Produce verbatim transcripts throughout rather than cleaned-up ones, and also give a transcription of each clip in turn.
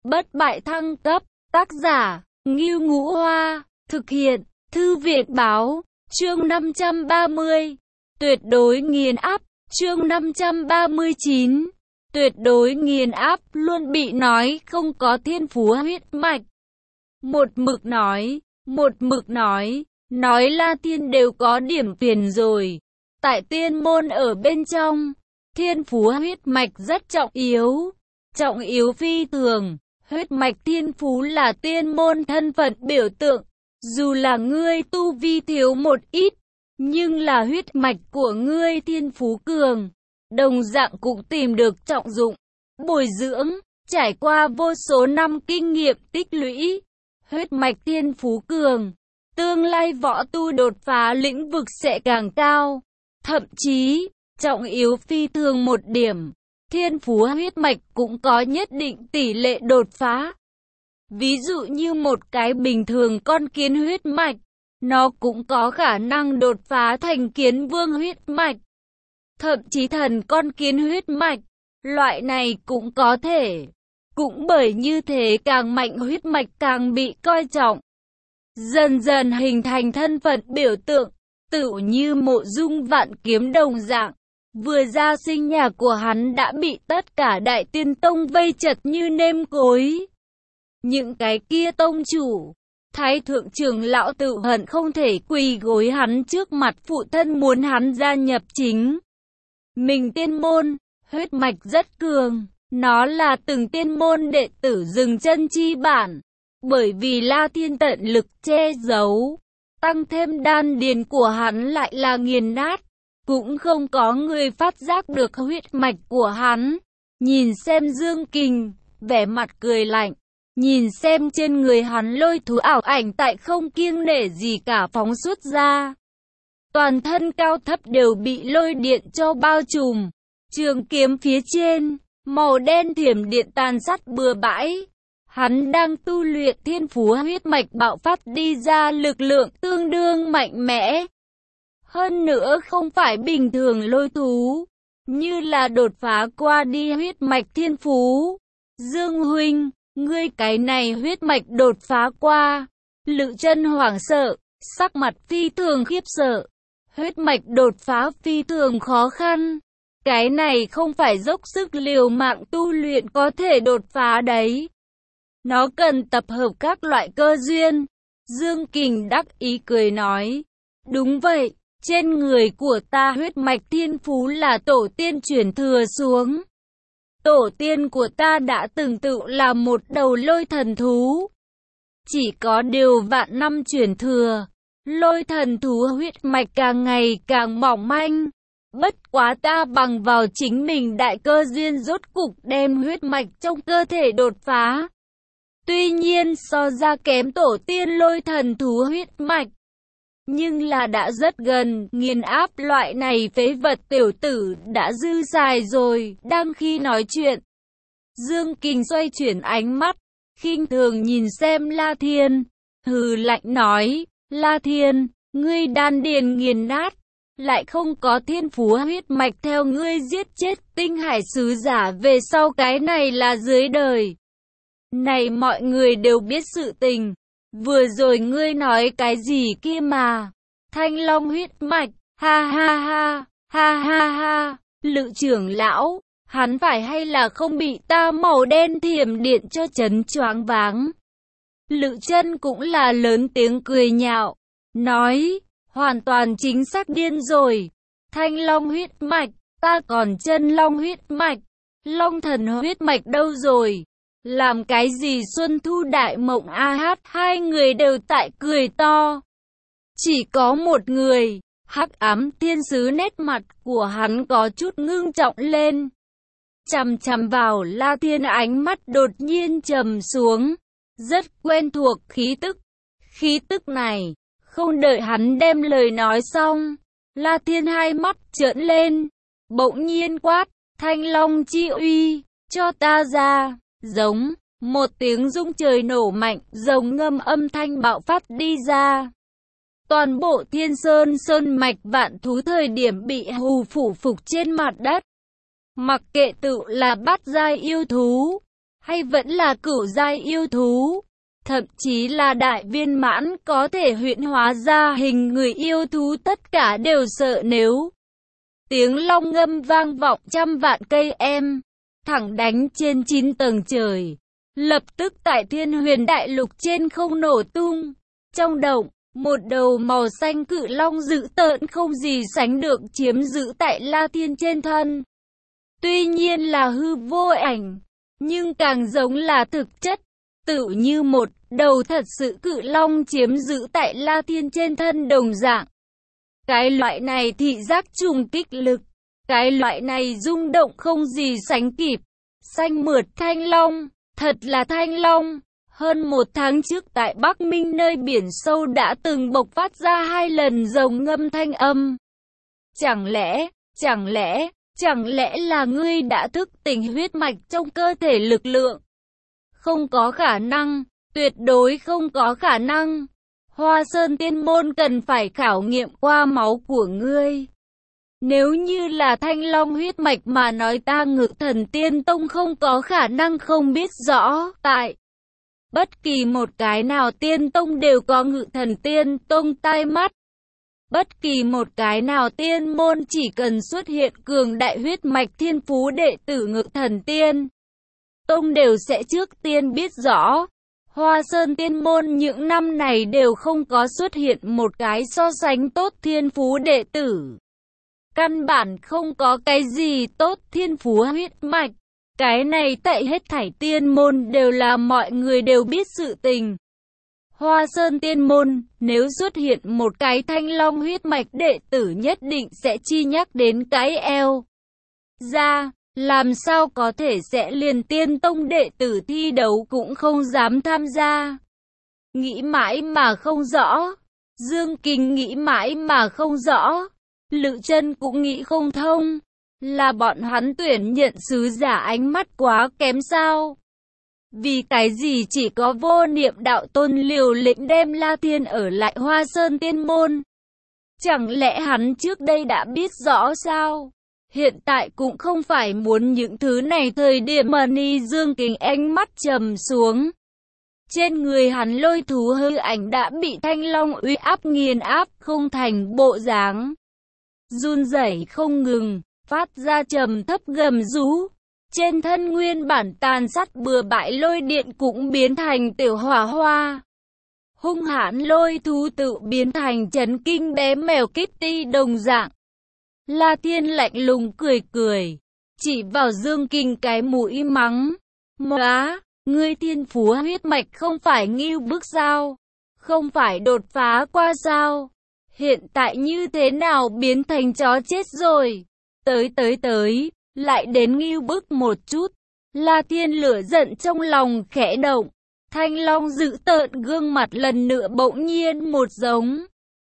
bất bại thăng cấp, tác giả, Ngưu Ngũ Hoa, thực hiện, Thư viện báo, chương năm trăm ba mươi, tuyệt đối nghiền áp, chương năm trăm ba mươi chín, tuyệt đối nghiền áp, luôn bị nói không có thiên phú huyết mạch. Một mực nói, một mực nói, nói La Thiên đều có điểm phiền rồi. Tại tiên môn ở bên trong, thiên phú huyết mạch rất trọng yếu, trọng yếu phi thường. Huyết mạch thiên phú là tiên môn thân phận biểu tượng. Dù là ngươi tu vi thiếu một ít, nhưng là huyết mạch của ngươi thiên phú cường, đồng dạng cũng tìm được trọng dụng, bồi dưỡng, trải qua vô số năm kinh nghiệm tích lũy. Huyết mạch thiên phú cường, tương lai võ tu đột phá lĩnh vực sẽ càng cao. Thậm chí, trọng yếu phi thường một điểm, thiên phú huyết mạch cũng có nhất định tỷ lệ đột phá. Ví dụ như một cái bình thường con kiến huyết mạch, nó cũng có khả năng đột phá thành kiến vương huyết mạch. Thậm chí thần con kiến huyết mạch, loại này cũng có thể. Cũng bởi như thế càng mạnh huyết mạch càng bị coi trọng. Dần dần hình thành thân phận biểu tượng, tựu như Mộ Dung Vạn Kiếm đồng dạng. Vừa ra sinh nhà của hắn đã bị tất cả đại tiên tông vây chật như nêm cối. Những cái kia tông chủ, thái thượng trưởng lão tự hận không thể quỳ gối hắn trước mặt phụ thân muốn hắn gia nhập chính mình tiên môn. Huyết mạch rất cường, nó là từng tiên môn đệ tử dừng chân chi bản. Bởi vì La Thiên tận lực che giấu, tăng thêm đan điền của hắn lại là nghiền nát, cũng không có người phát giác được huyết mạch của hắn. Nhìn xem Dương Kình, vẻ mặt cười lạnh, nhìn xem trên người hắn lôi thú ảo ảnh tại không kiêng nể gì cả phóng xuất ra. Toàn thân cao thấp đều bị lôi điện cho bao trùm, trường kiếm phía trên, màu đen thiểm điện tàn sát bừa bãi. Hắn đang tu luyện thiên phú huyết mạch bạo phát đi ra lực lượng tương đương mạnh mẽ. Hơn nữa không phải bình thường lôi thú, như là đột phá qua đi huyết mạch thiên phú. Dương huynh, ngươi cái này huyết mạch đột phá qua. Lữ Chân hoảng sợ, sắc mặt phi thường khiếp sợ. Huyết mạch đột phá phi thường khó khăn. Cái này không phải dốc sức liều mạng tu luyện có thể đột phá đấy. Nó cần tập hợp các loại cơ duyên. Dương Kình đắc ý cười nói. Đúng vậy, trên người của ta huyết mạch thiên phú là tổ tiên truyền thừa xuống. Tổ tiên của ta đã từng tự là một đầu lôi thần thú. Chỉ có điều vạn năm truyền thừa, lôi thần thú huyết mạch càng ngày càng mỏng manh. Bất quá ta bằng vào chính mình đại cơ duyên rốt cục đem huyết mạch trong cơ thể đột phá. Tuy nhiên so ra kém tổ tiên lôi thần thú huyết mạch, nhưng là đã rất gần. Nghiền áp loại này phế vật tiểu tử đã dư xài rồi. Đang khi nói chuyện, Dương Kình xoay chuyển ánh mắt, khinh thường nhìn xem La Thiên, hừ lạnh nói, La Thiên, ngươi đan điền nghiền nát, lại không có thiên phú huyết mạch, theo ngươi giết chết tinh hải sứ giả về sau, cái này là dưới đời này mọi người đều biết sự tình. Vừa rồi ngươi nói cái gì kia mà? Thanh long huyết mạch, ha ha ha, ha ha ha. Lữ trưởng lão, hắn phải hay là không bị ta màu đen thiểm điện cho chấn choáng váng? Lữ Chân cũng là lớn tiếng cười nhạo, nói, hoàn toàn chính xác điên rồi. Thanh long huyết mạch, ta còn chân long huyết mạch, long thần huyết mạch đâu rồi? Làm cái gì Xuân Thu Đại Mộng a hát? Hai người đều tại cười to. Chỉ có một người, Hắc Ám Thiên Sứ, nét mặt của hắn có chút ngưng trọng lên. Chằm chằm vào La Thiên, ánh mắt đột nhiên trầm xuống. Rất quen thuộc khí tức. Khí tức này, không đợi hắn đem lời nói xong, La Thiên hai mắt trợn lên, bỗng nhiên quát, Thanh Long chi uy, cho ta ra. Giống, một tiếng rung trời nổ mạnh, rồng ngâm âm thanh bạo phát đi ra. Toàn bộ Thiên Sơn Sơn mạch vạn thú thời điểm bị hù phủ phục trên mặt đất. Mặc kệ tự là bát giai yêu thú, hay vẫn là cửu giai yêu thú, thậm chí là đại viên mãn có thể huyễn hóa ra hình người yêu thú, tất cả đều sợ nếu tiếng long ngâm vang vọng trăm vạn cây em, thẳng đánh trên chín tầng trời. Lập tức tại Thiên Huyền Đại Lục trên không nổ tung. Trong động, một đầu màu xanh cự long dữ tợn không gì sánh được chiếm giữ tại La Thiên trên thân. Tuy nhiên là hư vô ảnh, nhưng càng giống là thực chất, tựu như một đầu thật sự cự long chiếm giữ tại La Thiên trên thân đồng dạng. Cái loại này thị giác trùng kích lực, cái loại này rung động không gì sánh kịp. Xanh mượt thanh long, thật là thanh long. Hơn một tháng trước tại Bắc Minh nơi biển sâu đã từng bộc phát ra hai lần rồng ngâm thanh âm. Chẳng lẽ, chẳng lẽ, chẳng lẽ là ngươi đã thức tỉnh huyết mạch trong cơ thể lực lượng? Không có khả năng, tuyệt đối không có khả năng. Hoa Sơn Tiên Môn cần phải khảo nghiệm qua máu của ngươi. Nếu như là thanh long huyết mạch mà nói ta Ngự Thần Tiên Tông không có khả năng không biết rõ, tại bất kỳ một cái nào tiên tông đều có Ngự Thần Tiên Tông tai mắt. Bất kỳ một cái nào tiên môn chỉ cần xuất hiện cường đại huyết mạch thiên phú đệ tử Ngự Thần Tiên Tông đều sẽ trước tiên biết rõ. Hoa Sơn Tiên Môn những năm này đều không có xuất hiện một cái so sánh tốt thiên phú đệ tử. Căn bản không có cái gì tốt thiên phú huyết mạch. Cái này tại hết thảy tiên môn đều là mọi người đều biết sự tình. Hoa Sơn Tiên Môn, nếu xuất hiện một cái thanh long huyết mạch đệ tử nhất định sẽ chi nhắc đến cái eo ra, làm sao có thể sẽ liền tiên tông đệ tử thi đấu cũng không dám tham gia. Nghĩ mãi mà không rõ, Dương Kình nghĩ mãi mà không rõ, Lự Chân cũng nghĩ không thông, là bọn hắn tuyển nhận sứ giả ánh mắt quá kém sao? Vì cái gì chỉ có Vô Niệm đạo tôn liều lĩnh đem La Thiên ở lại Hoa Sơn Tiên Môn? Chẳng lẽ hắn trước đây đã biết rõ sao? Hiện tại cũng không phải muốn những thứ này. Thời điểm mà Ni Dương Kình ánh mắt trầm xuống, trên người hắn lôi thú hư ảnh đã bị thanh long uy áp nghiền áp không thành bộ dáng, run rẩy không ngừng, phát ra trầm thấp gầm rú. Trên thân nguyên bản tàn sát bừa bãi lôi điện cũng biến thành tiểu hỏa hoa. Hung hãn lôi thú tự biến thành chấn kinh bé mèo Kitty đồng dạng. La Thiên lạnh lùng cười cười, chỉ vào Dương Kình cái mũi mắng. Móa, ngươi thiên phú huyết mạch không phải ngưu bức sao? Không phải đột phá qua sao? Hiện tại như thế nào biến thành chó chết rồi? Tới tới tới, lại đến ngưu bức một chút. La Thiên lửa giận trong lòng khẽ động. Thanh long dữ tợn gương mặt lần nữa bỗng nhiên một giống.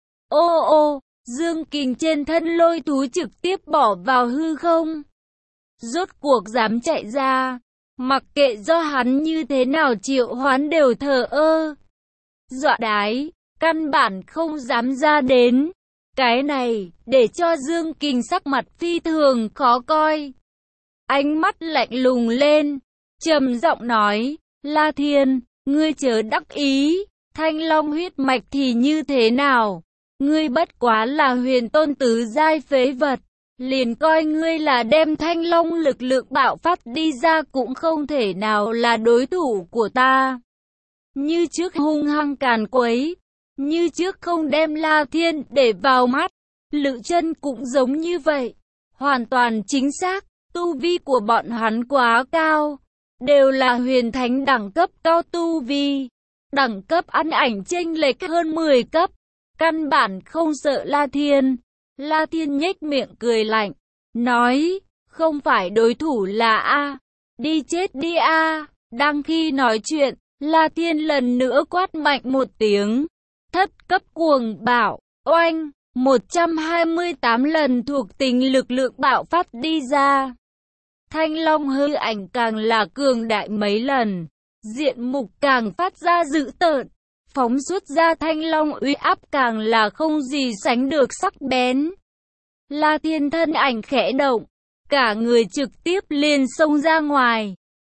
Ô ô, Dương Kình trên thân lôi thú trực tiếp bỏ vào hư không. Rốt cuộc dám chạy ra, mặc kệ do hắn như thế nào triệu hoán đều thờ ơ. Dọa đái, căn bản không dám ra đến. Cái này, để cho Dương Kình sắc mặt phi thường khó coi. Ánh mắt lạnh lùng lên, trầm giọng nói, La Thiên, ngươi chớ đắc ý, thanh long huyết mạch thì như thế nào? Ngươi bất quá là huyền tôn tứ giai phế vật, liền coi ngươi là đem thanh long lực lượng bạo phát đi ra cũng không thể nào là đối thủ của ta. Như trước hung hăng càn quấy, như trước không đem La Thiên để vào mắt. Lự Chân cũng giống như vậy, hoàn toàn chính xác, tu vi của bọn hắn quá cao, đều là huyền thánh đẳng cấp cao tu vi, đẳng cấp ăn ảnh chênh lệch hơn mười cấp, căn bản không sợ La Thiên. La Thiên nhếch miệng cười lạnh, nói, không phải đối thủ là A, đi chết đi A. Đang khi nói chuyện, La Thiên lần nữa quát mạnh một tiếng, thất cấp cuồng bạo, oanh, một trăm hai mươi tám lần thuộc tính lực lượng bạo phát đi ra. Thanh long hư ảnh càng là cường đại mấy lần, diện mục càng phát ra dữ tợn, phóng xuất ra thanh long uy áp càng là không gì sánh được sắc bén. La Thiên thân ảnh khẽ động, cả người trực tiếp liền xông ra ngoài,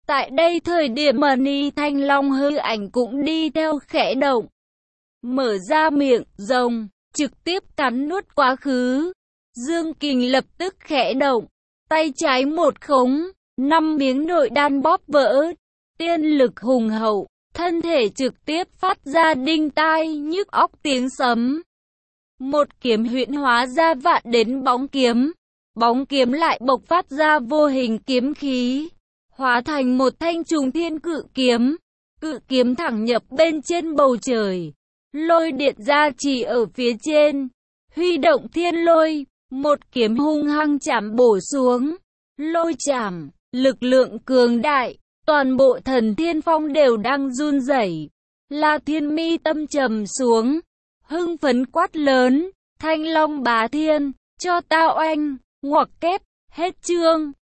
Tại đây thời điểm mà Ni Thanh Long hư ảnh cũng đi theo khẽ động. Mở ra miệng, rồng, trực tiếp cắn nuốt quá khứ. Dương Kình lập tức khẽ động. Tay trái một khống, năm miếng nội đan bóp vỡ. Tiên lực hùng hậu, thân thể trực tiếp phát ra đinh tai nhức óc tiếng sấm. Một kiếm huyễn hóa ra vạn đến bóng kiếm. Bóng kiếm lại bộc phát ra vô hình kiếm khí, hóa thành một thanh trùng thiên cự kiếm. Cự kiếm thẳng nhập bên trên bầu trời. Lôi điện ra chỉ ở phía trên. Huy động thiên lôi, một kiếm hung hăng chạm bổ xuống. Lôi chạm, lực lượng cường đại, toàn bộ thần thiên phong đều đang run rẩy. La Thiên mi tâm trầm xuống, hưng phấn quát lớn, Thanh Long bá thiên, cho tao oanh, ngoặc kép, hết chương.